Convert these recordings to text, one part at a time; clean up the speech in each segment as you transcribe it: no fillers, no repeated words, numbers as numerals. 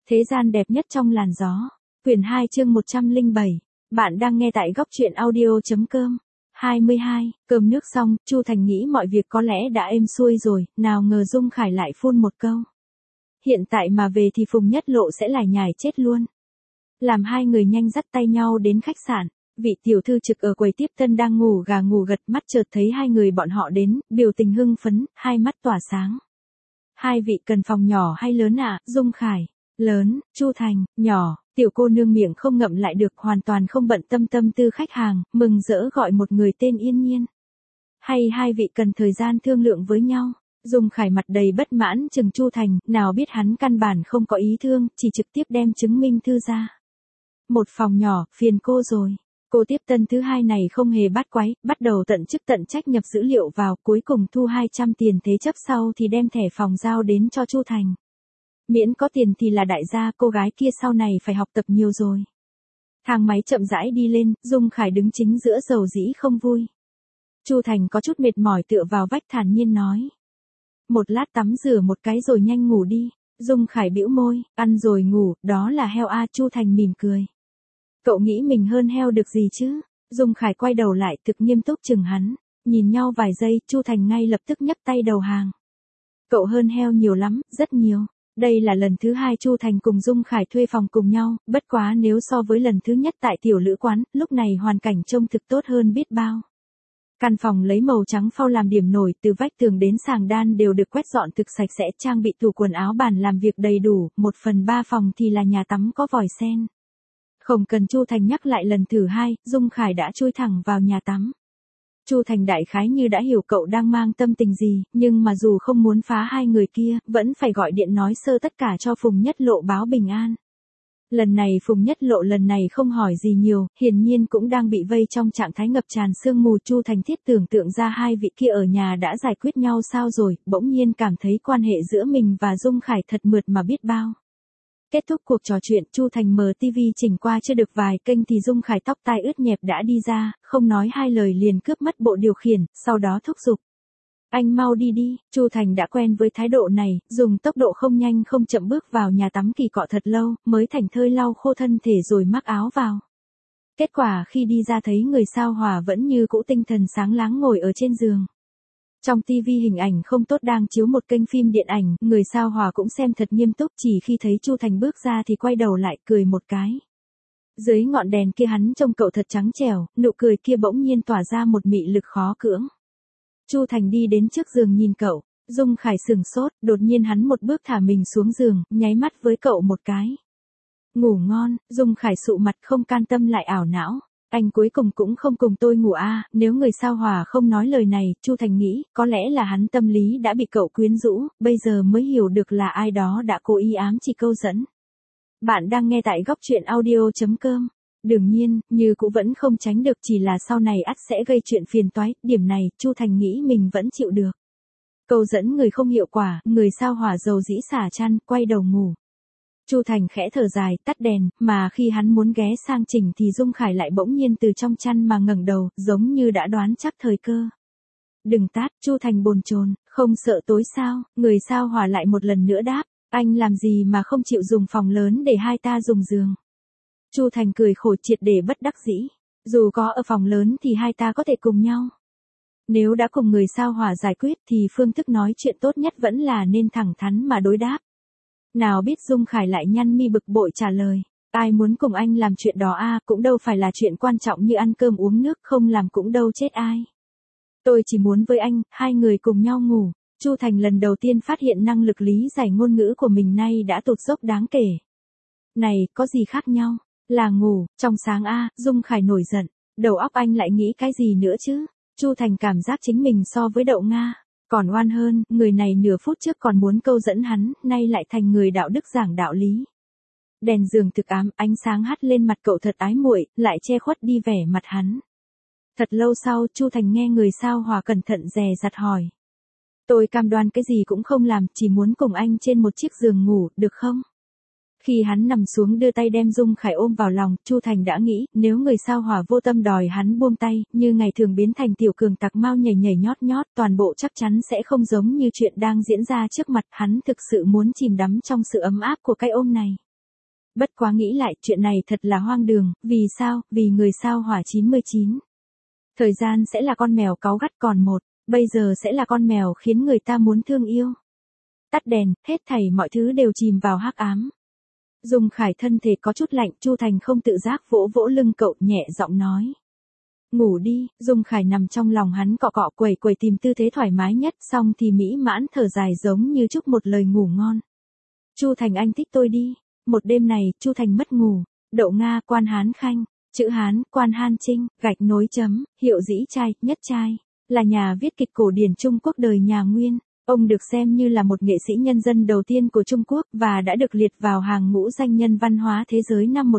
Thế gian đẹp nhất trong làn gió. Quyển 2 chương 107. Bạn đang nghe tại góc truyện audio.com. 22. Cơm nước xong, Chu Thành nghĩ mọi việc có lẽ đã êm xuôi rồi, nào ngờ Dung Khải lại phun một câu. Hiện tại mà về thì Phùng Nhất Lộ sẽ lải nhải chết luôn. Làm hai người nhanh dắt tay nhau đến khách sạn. Vị tiểu thư trực ở quầy tiếp tân đang ngủ gà ngủ gật, mắt chợt thấy hai người bọn họ đến, biểu tình hưng phấn, hai mắt tỏa sáng. Hai vị cần phòng nhỏ hay lớn ạ? Dung Khải. Lớn. Chu Thành. Nhỏ. Tiểu cô nương miệng không ngậm lại được, hoàn toàn không bận tâm tâm tư khách hàng, mừng rỡ gọi một người tên Yên Nhiên. Hay hai vị cần thời gian thương lượng với nhau? Dung Khải mặt đầy bất mãn chừng Chu Thành, nào biết hắn căn bản không có ý thương, chỉ trực tiếp đem chứng minh thư ra. Một phòng nhỏ, phiền cô rồi. Cô tiếp tân thứ hai này không hề bắt quái, bắt đầu tận chức tận trách nhập dữ liệu vào, cuối cùng thu 200 tiền thế chấp, sau thì đem thẻ phòng giao đến cho Chu Thành. Miễn có tiền thì là đại gia, cô gái kia sau này phải học tập nhiều rồi. Thang máy chậm rãi đi lên, Dung Khải đứng chính giữa dầu dĩ không vui. Chu Thành có chút mệt mỏi tựa vào vách thản nhiên nói. Một lát tắm rửa một cái rồi nhanh ngủ đi. Dung Khải bĩu môi, ăn rồi ngủ, đó là heo a. Chu Thành mỉm cười. Cậu nghĩ mình hơn heo được gì chứ? Dung Khải quay đầu lại thực nghiêm túc chừng hắn. Nhìn nhau vài giây, Chu Thành ngay lập tức nhấc tay đầu hàng. Cậu hơn heo nhiều lắm, rất nhiều. Đây là lần thứ hai Chu Thành cùng Dung Khải thuê phòng cùng nhau, bất quá nếu so với lần thứ nhất tại tiểu lữ quán, lúc này hoàn cảnh trông thực tốt hơn biết bao. Căn phòng lấy màu trắng phao làm điểm nổi, từ vách tường đến sàng đan đều được quét dọn thực sạch sẽ, trang bị tủ quần áo, bàn làm việc đầy đủ, 1/3 phòng thì là nhà tắm có vòi sen. Không cần Chu Thành nhắc lại lần thứ hai, Dung Khải đã chui thẳng vào nhà tắm. Chu Thành đại khái như đã hiểu cậu đang mang tâm tình gì, nhưng mà dù không muốn phá hai người kia, vẫn phải gọi điện nói sơ tất cả cho Phùng Nhất Lộ báo bình an. Lần này Phùng Nhất Lộ lần này không hỏi gì nhiều, hiển nhiên cũng đang bị vây trong trạng thái ngập tràn sương mù. Chu Thành thiết tưởng tượng ra hai vị kia ở nhà đã giải quyết nhau sao rồi, bỗng nhiên cảm thấy quan hệ giữa mình và Dung Khải thật mượt mà biết bao. Kết thúc cuộc trò chuyện, Chu Thành mở TV chỉnh qua chưa được vài kênh thì Dung Khải tóc tai ướt nhẹp đã đi ra, không nói hai lời liền cướp mất bộ điều khiển, sau đó thúc giục. Anh mau đi đi. Chu Thành đã quen với thái độ này, dùng tốc độ không nhanh không chậm bước vào nhà tắm kỳ cọ thật lâu, mới thành thơi lau khô thân thể rồi mắc áo vào. Kết quả khi đi ra thấy người sao Hòa vẫn như cũ tinh thần sáng láng ngồi ở trên giường. Trong TV hình ảnh không tốt đang chiếu một kênh phim điện ảnh, người sao Hòa cũng xem thật nghiêm túc, chỉ khi thấy Chu Thành bước ra thì quay đầu lại cười một cái. Dưới ngọn đèn kia hắn trông cậu thật trắng trẻo, nụ cười kia bỗng nhiên tỏa ra một mị lực khó cưỡng. Chu Thành đi đến trước giường nhìn cậu, Dung Khải sừng sốt, đột nhiên hắn một bước thả mình xuống giường, nháy mắt với cậu một cái. Ngủ ngon. Dung Khải sụ mặt không can tâm lại ảo não. Anh cuối cùng cũng không cùng tôi ngủ à? Nếu người sao Hòa không nói lời này, Chu Thành nghĩ, có lẽ là hắn tâm lý đã bị cậu quyến rũ, bây giờ mới hiểu được là ai đó đã cố ý ám chỉ câu dẫn. Bạn đang nghe tại góc truyện audio.com. Đương nhiên, như cũng vẫn không tránh được, chỉ là sau này ắt sẽ gây chuyện phiền toái, điểm này, Chu Thành nghĩ mình vẫn chịu được. Câu dẫn người không hiệu quả, người sao Hòa dầu dĩ xả chăn, quay đầu ngủ. Chu Thành khẽ thở dài, tắt đèn, mà khi hắn muốn ghé sang chỉnh thì Dung Khải lại bỗng nhiên từ trong chăn mà ngẩng đầu, giống như đã đoán chắc thời cơ. Đừng tát. Chu Thành bồn chồn, không sợ tối sao? Người sao Hòa lại một lần nữa đáp, anh làm gì mà không chịu dùng phòng lớn để hai ta dùng giường? Chu Thành cười khổ triệt để bất đắc dĩ. Dù có ở phòng lớn thì hai ta có thể cùng nhau. Nếu đã cùng người sao Hòa giải quyết thì phương thức nói chuyện tốt nhất vẫn là nên thẳng thắn mà đối đáp. Nào biết Dung Khải lại nhăn mi bực bội trả lời. Ai muốn cùng anh làm chuyện đó à, cũng đâu phải là chuyện quan trọng như ăn cơm uống nước, không làm cũng đâu chết ai. Tôi chỉ muốn với anh, hai người cùng nhau ngủ. Chu Thành lần đầu tiên phát hiện năng lực lý giải ngôn ngữ của mình nay đã tụt dốc đáng kể. Này, có gì khác nhau? Là ngủ, trong sáng a. Dung Khải nổi giận. Đầu óc anh lại nghĩ cái gì nữa chứ? Chu Thành cảm giác chính mình so với đậu Nga còn oan hơn, người này nửa phút trước còn muốn câu dẫn hắn, nay lại thành người đạo đức giảng đạo lý. Đèn giường thực ám, ánh sáng hắt lên mặt cậu thật ái muội, lại che khuất đi vẻ mặt hắn. Thật lâu sau, Chu Thành nghe người sao Hòa cẩn thận dè dặt hỏi. Tôi cam đoan cái gì cũng không làm, chỉ muốn cùng anh trên một chiếc giường ngủ, được không? Khi hắn nằm xuống đưa tay đem Dung Khải ôm vào lòng, Chu Thành đã nghĩ, nếu người sao Hòa vô tâm đòi hắn buông tay, như ngày thường biến thành tiểu cường tặc mau nhảy nhảy nhót nhót, toàn bộ chắc chắn sẽ không giống như chuyện đang diễn ra trước mặt, hắn thực sự muốn chìm đắm trong sự ấm áp của cái ôm này. Bất quá nghĩ lại, chuyện này thật là hoang đường, vì sao? Vì người sao hỏa 99. Thời gian sẽ là con mèo cáu gắt còn một, bây giờ sẽ là con mèo khiến người ta muốn thương yêu. Tắt đèn, hết thảy mọi thứ đều chìm vào hắc ám. Dung Khải thân thể có chút lạnh, Chu Thành không tự giác vỗ vỗ lưng cậu, nhẹ giọng nói. Ngủ đi, Dung Khải nằm trong lòng hắn cọ cọ quẩy quẩy tìm tư thế thoải mái nhất, xong thì mỹ mãn thở dài giống như chúc một lời ngủ ngon. Chu Thành anh thích tôi đi. Một đêm này, Chu Thành mất ngủ. Đậu Nga, quan Hán Khanh, chữ Hán, quan Han Trinh, gạch nối chấm, hiệu dĩ trai, nhất trai, là nhà viết kịch cổ điển Trung Quốc đời nhà Nguyên. Ông được xem như là một nghệ sĩ nhân dân đầu tiên của Trung Quốc và đã được liệt vào hàng ngũ danh nhân văn hóa thế giới năm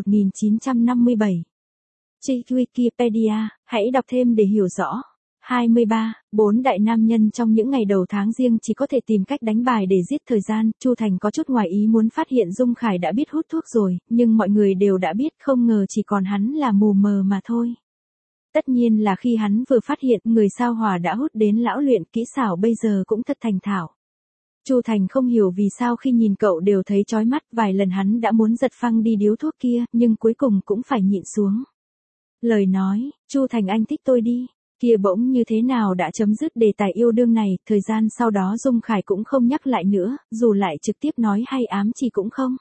1957. Trên Wikipedia, hãy đọc thêm để hiểu rõ. 23. 4 đại nam nhân trong những ngày đầu tháng Giêng chỉ có thể tìm cách đánh bài để giết thời gian. Chu Thành có chút ngoài ý muốn phát hiện Dung Khải đã biết hút thuốc rồi, nhưng mọi người đều đã biết, không ngờ chỉ còn hắn là mù mờ mà thôi. Tất nhiên là khi hắn vừa phát hiện người sao hỏa đã hút đến lão luyện, kỹ xảo bây giờ cũng thật thành thạo. Chu Thành không hiểu vì sao khi nhìn cậu đều thấy chói mắt, vài lần hắn đã muốn giật phăng đi điếu thuốc kia, nhưng cuối cùng cũng phải nhịn xuống. Lời nói, Chu Thành anh thích tôi đi, kia bỗng như thế nào đã chấm dứt đề tài yêu đương này, thời gian sau đó Dung Khải cũng không nhắc lại nữa, dù lại trực tiếp nói hay ám chỉ cũng không.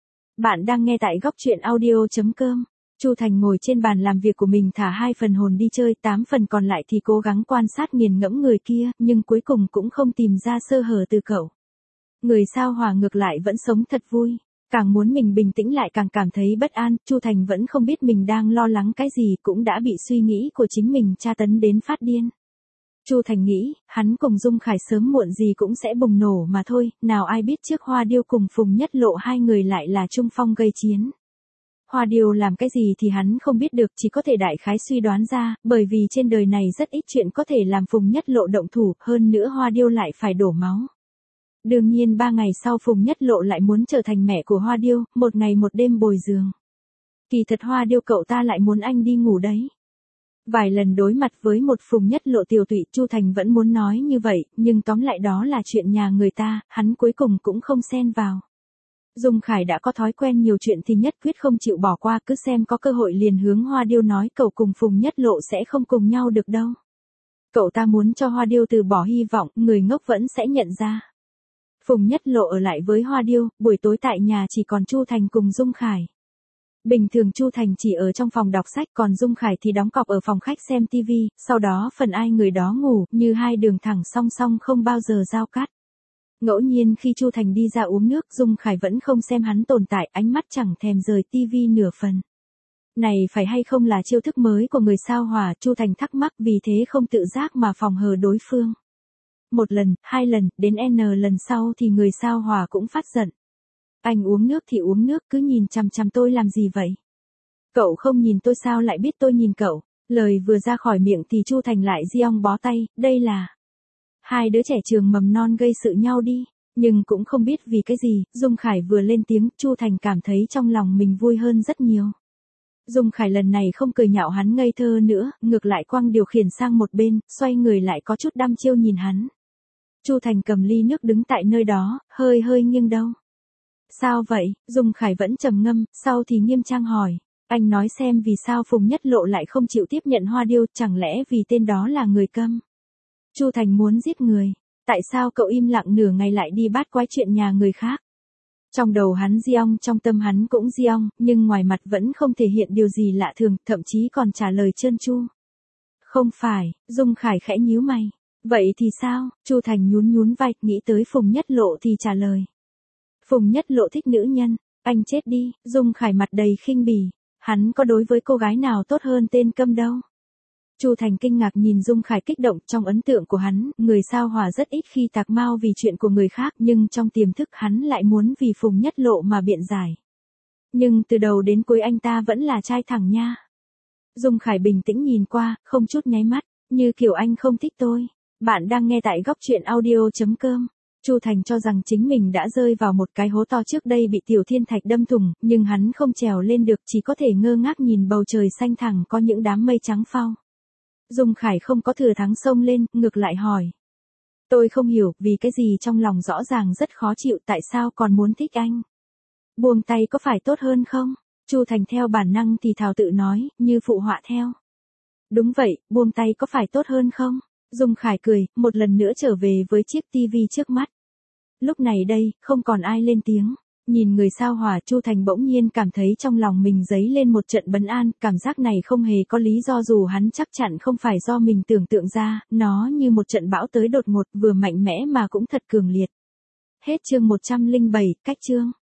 Bạn đang nghe tại góc truyện audio.com. Chu Thành ngồi trên bàn làm việc của mình thả 2 phần hồn đi chơi, 8 phần còn lại thì cố gắng quan sát nghiền ngẫm người kia, nhưng cuối cùng cũng không tìm ra sơ hở từ cậu. Người sao hỏa ngược lại vẫn sống thật vui. Càng muốn mình bình tĩnh lại càng cảm thấy bất an, Chu Thành vẫn không biết mình đang lo lắng cái gì, cũng đã bị suy nghĩ của chính mình tra tấn đến phát điên. Chu Thành nghĩ, hắn cùng Dung Khải sớm muộn gì cũng sẽ bùng nổ mà thôi, nào ai biết trước Hoa Điêu cùng Phùng Nhất Lộ hai người lại là chung phong gây chiến. Hoa Điêu làm cái gì thì hắn không biết được, chỉ có thể đại khái suy đoán ra, bởi vì trên đời này rất ít chuyện có thể làm Phùng Nhất Lộ động thủ, hơn nữa Hoa Điêu lại phải đổ máu. Đương nhiên 3 ngày sau Phùng Nhất Lộ lại muốn trở thành mẹ của Hoa Điêu, một ngày một đêm bồi giường. Kỳ thật Hoa Điêu cậu ta lại muốn anh đi ngủ đấy. Vài lần đối mặt với một Phùng Nhất Lộ tiều tụy, Chu Thành vẫn muốn nói như vậy, nhưng tóm lại đó là chuyện nhà người ta, hắn cuối cùng cũng không xen vào. Dung Khải đã có thói quen nhiều chuyện thì nhất quyết không chịu bỏ qua, cứ xem có cơ hội liền hướng Hoa Điêu nói cậu cùng Phùng Nhất Lộ sẽ không cùng nhau được đâu. Cậu ta muốn cho Hoa Điêu từ bỏ hy vọng, người ngốc vẫn sẽ nhận ra. Phùng Nhất Lộ ở lại với Hoa Điêu, buổi tối tại nhà chỉ còn Chu Thành cùng Dung Khải. Bình thường Chu Thành chỉ ở trong phòng đọc sách, còn Dung Khải thì đóng cọc ở phòng khách xem TV, sau đó phần ai người đó ngủ, như hai đường thẳng song song không bao giờ giao cắt. Ngẫu nhiên khi Chu Thành đi ra uống nước, Dung Khải vẫn không xem hắn tồn tại, ánh mắt chẳng thèm rời TV nửa phần. Này phải hay không là chiêu thức mới của người sao hỏa, Chu Thành thắc mắc, vì thế không tự giác mà phòng hờ đối phương. 1 lần, 2 lần, đến N lần sau thì người sao hỏa cũng phát giận. Anh uống nước thì uống nước, cứ nhìn chằm chằm tôi làm gì vậy? Cậu không nhìn tôi sao lại biết tôi nhìn cậu? Lời vừa ra khỏi miệng thì Chu Thành lại giong bó tay, đây là hai đứa trẻ trường mầm non gây sự nhau đi. Nhưng cũng không biết vì cái gì, Dung Khải vừa lên tiếng, Chu Thành cảm thấy trong lòng mình vui hơn rất nhiều. Dung Khải lần này không cười nhạo hắn ngây thơ nữa, ngược lại quăng điều khiển sang một bên, xoay người lại có chút đăm chiêu nhìn hắn. Chu Thành cầm ly nước đứng tại nơi đó, hơi nghiêng đầu. Sao vậy? Dung Khải vẫn trầm ngâm, sau thì nghiêm trang hỏi. Anh nói xem vì sao Phùng Nhất Lộ lại không chịu tiếp nhận Hoa Điêu, chẳng lẽ vì tên đó là người câm? Chu Thành muốn giết người. Tại sao cậu im lặng nửa ngày lại đi bát quái chuyện nhà người khác? Trong đầu hắn giong, trong tâm hắn cũng giong, nhưng ngoài mặt vẫn không thể hiện điều gì lạ thường, thậm chí còn trả lời trơn tru. Không phải, Dung Khải khẽ nhíu mày. Vậy thì sao? Chu Thành nhún vai, nghĩ tới Phùng Nhất Lộ thì trả lời. Phùng Nhất Lộ thích nữ nhân, anh chết đi. Dung Khải mặt đầy khinh bỉ, hắn có đối với cô gái nào tốt hơn tên câm đâu. Chu Thành kinh ngạc nhìn Dung Khải kích động, trong ấn tượng của hắn, người sao hỏa rất ít khi tạc mau vì chuyện của người khác, nhưng trong tiềm thức hắn lại muốn vì Phùng Nhất Lộ mà biện giải. Nhưng từ đầu đến cuối anh ta vẫn là trai thẳng nha. Dung Khải bình tĩnh nhìn qua, không chút nháy mắt, như kiểu anh không thích tôi. Bạn đang nghe tại góc truyện audio.com. Chu Thành cho rằng chính mình đã rơi vào một cái hố to, trước đây bị Tiểu Thiên Thạch đâm thủng, nhưng hắn không trèo lên được, chỉ có thể ngơ ngác nhìn bầu trời xanh thẳm có những đám mây trắng phao. Dung Khải không có thừa thắng xông lên, ngược lại hỏi. Tôi không hiểu, vì cái gì trong lòng rõ ràng rất khó chịu, tại sao còn muốn thích anh? Buông tay có phải tốt hơn không? Chu Thành theo bản năng thì thào tự nói, như phụ họa theo. Đúng vậy, buông tay có phải tốt hơn không? Dung Khải cười, một lần nữa trở về với chiếc tivi trước mắt. Lúc này đây, không còn ai lên tiếng. Nhìn người sao hỏa, Chu Thành bỗng nhiên cảm thấy trong lòng mình dấy lên một trận bấn an, cảm giác này không hề có lý do dù hắn chắc chắn không phải do mình tưởng tượng ra, nó như một trận bão tới đột ngột vừa mạnh mẽ mà cũng thật cường liệt. Hết chương 107, cách chương.